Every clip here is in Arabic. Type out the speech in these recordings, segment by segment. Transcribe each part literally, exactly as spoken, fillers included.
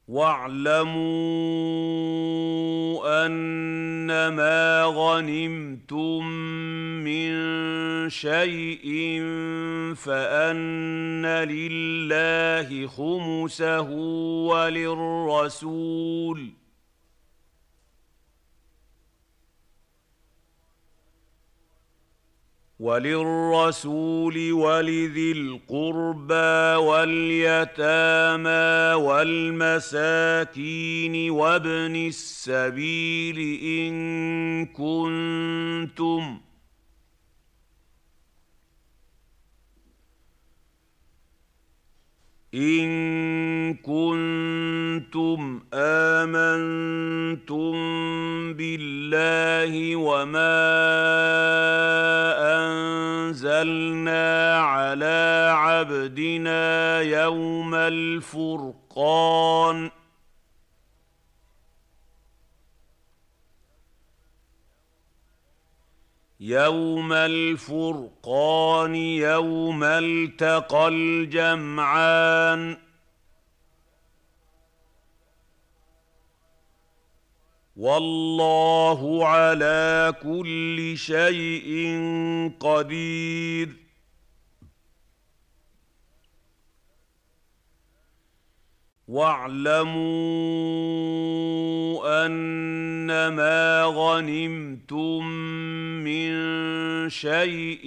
وَاعْلَمُوا أَنَّمَا غَنِمْتُم مِّن شَيْءٍ فَأَنَّ لِلَّهِ خُمُسَهُ وَلِلرَّسُولِ وَلِلرَّسُولِ وَلِذِي الْقُرْبَىٰ وَالْيَتَامَىٰ وَالْمَسَاكِينِ وَابْنِ السَّبِيلِ إِن كُنتُمْ إِن كُنتُمْ آمَنتُم بِاللَّهِ وَمَا أَنزَلْنَا عَلَىٰ عَبْدِنَا يَوْمَ الْفُرْقَانِ يَوْمَ الْفُرْقَانِ يَوْمَ الْتَقَى الْجَمْعَانِ وَاللَّهُ عَلَىٰ كُلِّ شَيْءٍ قَدِيرٌ وَاعْلَمُوا أَنَّمَا غَنِمْتُم مِّن شَيْءٍ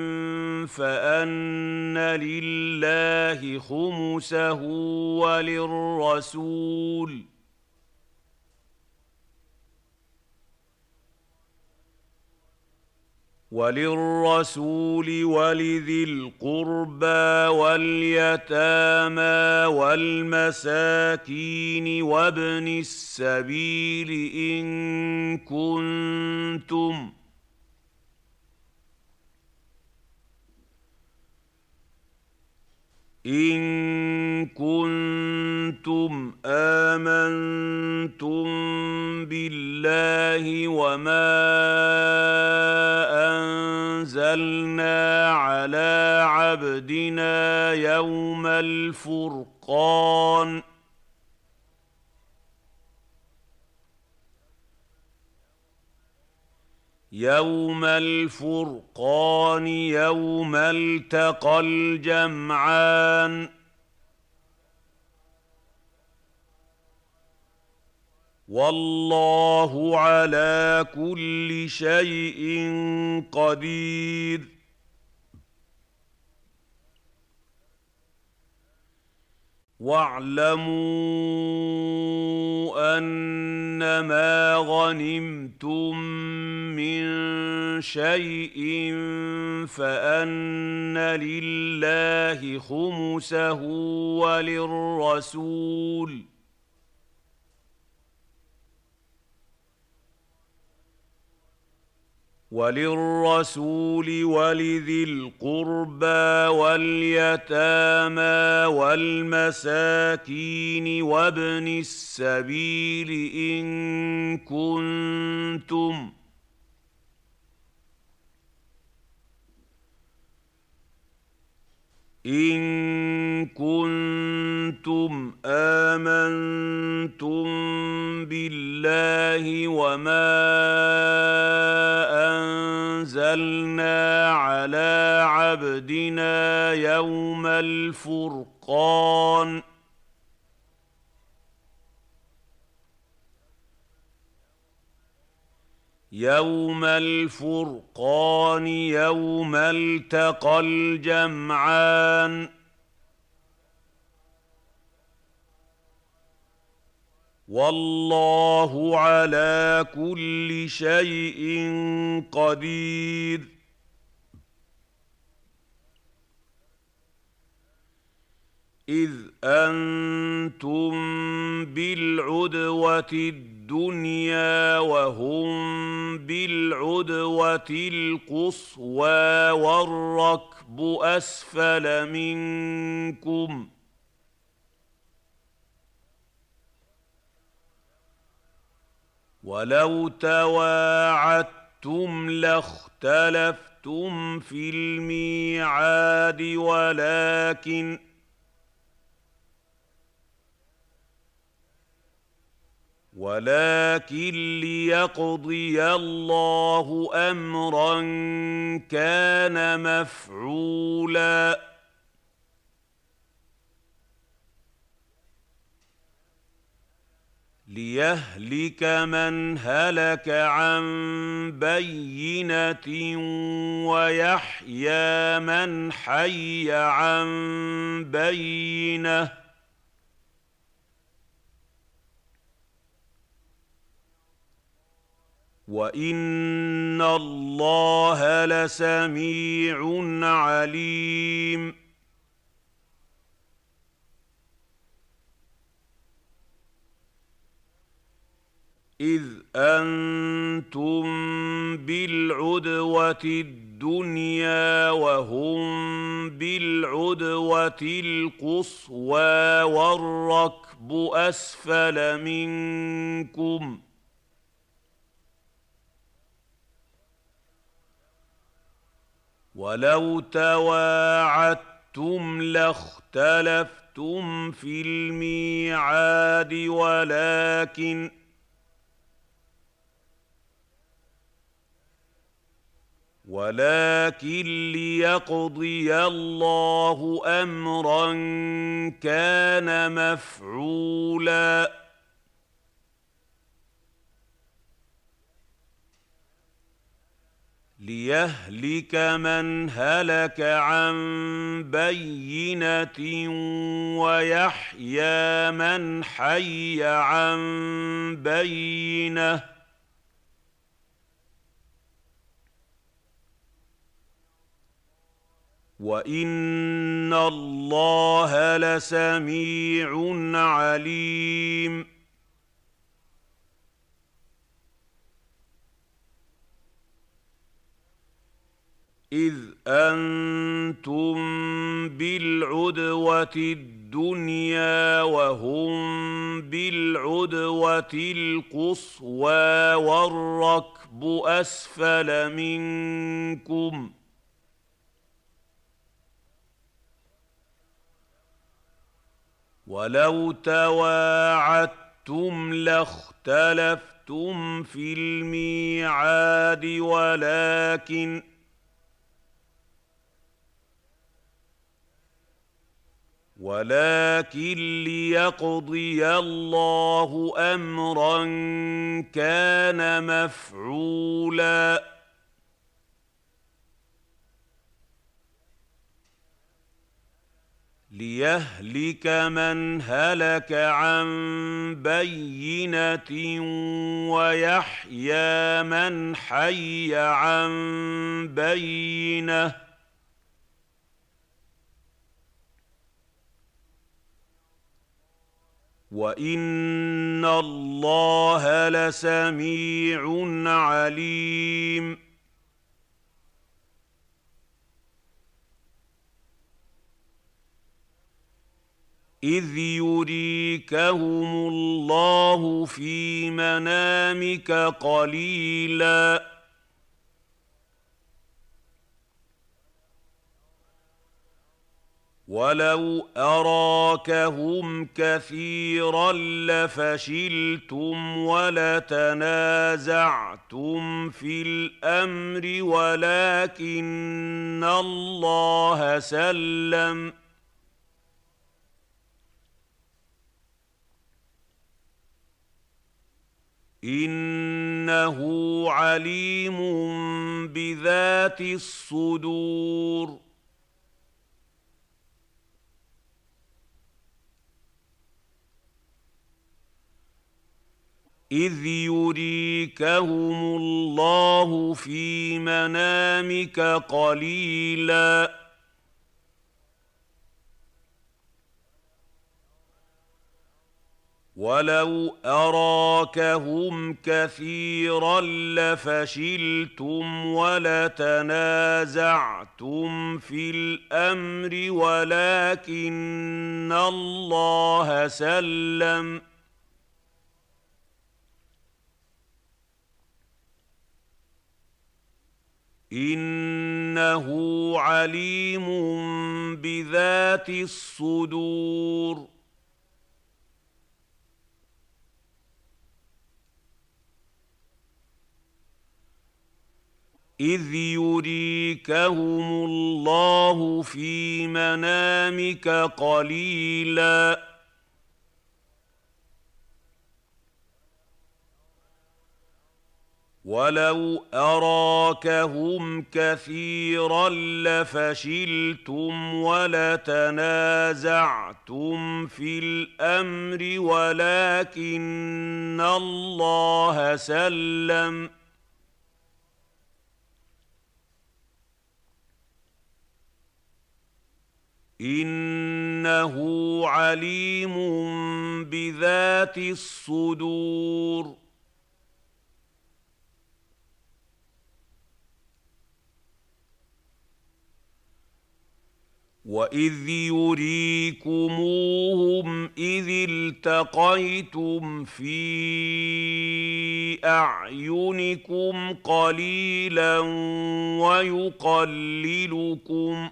فَأَنَّ لِلَّهِ خُمُسَهُ وَلِلرَّسُولِ وَلِلرَّسُولِ وَلِذِي الْقُرْبَىٰ وَالْيَتَامَىٰ وَالْمَسَاكِينِ وَابْنِ السَّبِيلِ إِن كُنتُمْ إِن كُنتُمْ آمَنتُم بِاللَّهِ وَمَا أَنزَلْنَا عَلَىٰ عَبْدِنَا يَوْمَ الْفُرْقَانِ يَوْمَ الْفُرْقَانِ يَوْمَ الْتَقَى الْجَمْعَانِ وَاللَّهُ عَلَىٰ كُلِّ شَيْءٍ قَدِيرٌ وَاعْلَمُوا أَنَّمَا غَنِمْتُم مِّن شَيْءٍ فَأَنَّ لِلَّهِ خُمُسَهُ وَلِلرَّسُولِ وَلِلرَّسُولِ وَلِذِي الْقُرْبَىٰ وَالْيَتَامَىٰ وَالْمَسَاكِينِ وَابْنِ السَّبِيلِ إِن كُنتُمْ إِن كُنتُمْ آمَنتُم بِاللَّهِ وَمَا أَنزَلْنَا عَلَىٰ عَبْدِنَا يَوْمَ الْفُرْقَانِ يَوْمَ الْفُرْقَانِ يَوْمَ الْتَقَى الْجَمْعَانِ وَاللَّهُ عَلَىٰ كُلِّ شَيْءٍ قَدِيرٌ إِذْ أَنتُم بِالْعُدْوَةِ الدُّنْيَا وَهُم بِالْعُدْوَةِ الْقُصْوَىٰ وَالرَّكْبُ أَسْفَلَ مِنكُمْ ۚ وَلَوْ تَوَاعَدتُّمْ لَاخْتَلَفْتُمْ فِي الْمِيعَادِ ۙ، ولكن ولكن يُؤَخِّرُكُمْ لِيَوْمٍ مَّعْدُودٍ، فَمَن كَانَ مِنكُم مَّرِيضًا أَوْ عَلَىٰ سَفَرٍ فَعِدَّةٌ مِّنْ أَيَّامٍ أُخَرَ ۚ وَكَانَ اللَّهُ عَلَىٰ كُلِّ شَيْءٍ قَدِيرًا ولكن ليقضي الله امرا كان مفعولا ليهلك من هلك عن بينه ويحيى من حي عن بينه وان الله لسميع عليم إذ أنتم بالعدوة الدنيا وهم بالعدوة القصوى والركب أسفل منكم ولو تواعدتم لاختلفتم في الميعاد ولكن ولكن ليقضي الله امرا كان مفعولا ليهلك من هلك عن بينه ويحيى من حي عن بينه وان الله لسميع عليم إذ أنتم بالعدوة الدنيا وهم بالعدوة القصوى والركب أسفل منكم ولو تواعدتم لاختلفتم في الميعاد ولكن ولكن ليقضي الله امرا كان مفعولا ليهلك من هلك عن بينه ويحيى من حي عن بينه وان الله لسميع عليم إذ يريكهم الله في منامك قليلاً ولو أراكهم كثيراً لفشلتم ولتنازعتم في الأمر ولكن الله سلم إنه عليم بذات الصدور إذ يريكهم الله في منامك قليلاً ولو أراكهم كثيراً لفشلتم ولتنازعتم في الأمر ولكن الله سلم إنه عليم بذات الصدور إذ يريكهم الله في منامك قليلاً ولو أراكهم كثيرا لفشلتم ولتنازعتم في الأمر ولكن الله سلم إنه عليم بذات الصدور وإذ يريكموهم إذ التقيتم في أعينكم قليلا ويقللكم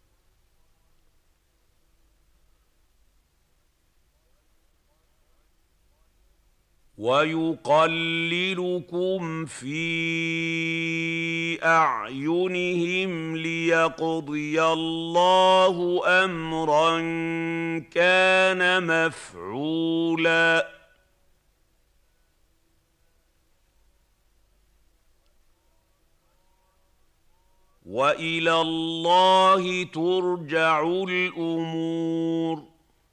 ويقللكم في أعينهم ليقضي الله أمرا كان مفعولا وإلى الله ترجع الأمور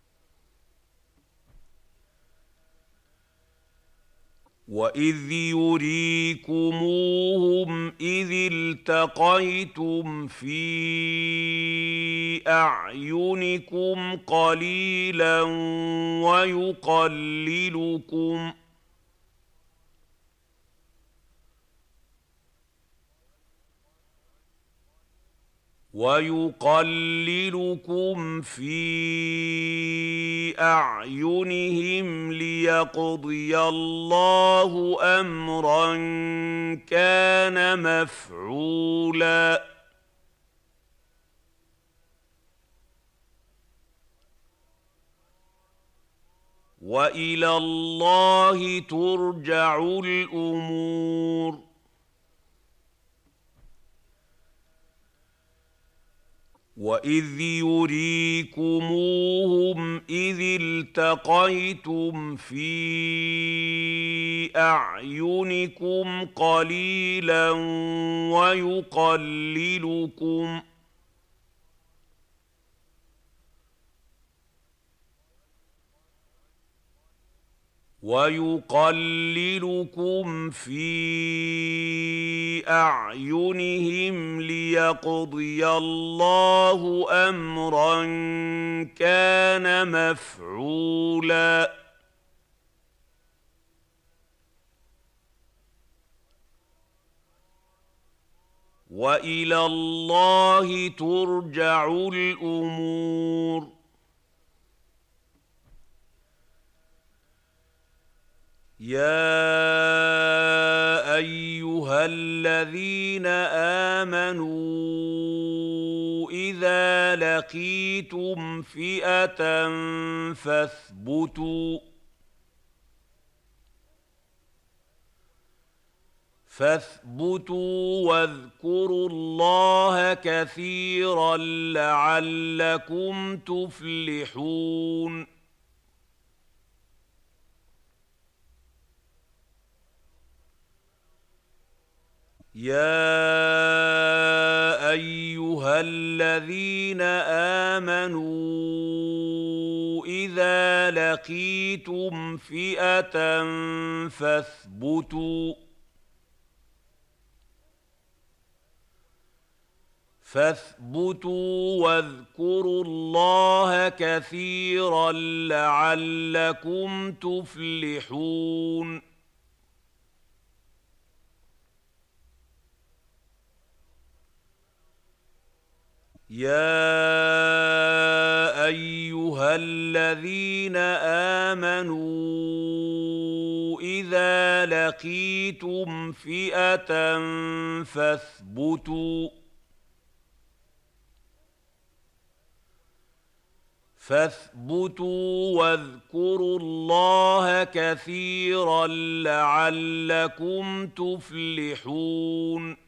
وإذ يريكموهم إذ التقيتم في أعينكم قليلا ويقللكم ويقللكم في أعينهم ليقضي الله أمرا كان مفعولا وإلى الله ترجع الأمور وإذ يريكموهم إذ التقيتم في أعينكم قليلا ويقللكم ويقللكم في أعينهم ليقضي الله أمرا كان مفعولا وإلى الله ترجع الأمور يا أيها الذين آمنوا إذا لقيتم فئة فاثبتوا فاثبتوا واذكروا الله كثيرا لعلكم تفلحون يا أيها الذين آمنوا إذا لقيتم فئة فاثبتوا فاثبتوا واذكروا الله كثيرا لعلكم تفلحون يا أيها الذين آمنوا إذا لقيتم فئة فاثبتوا فاثبتوا واذكروا الله كثيرا لعلكم تفلحون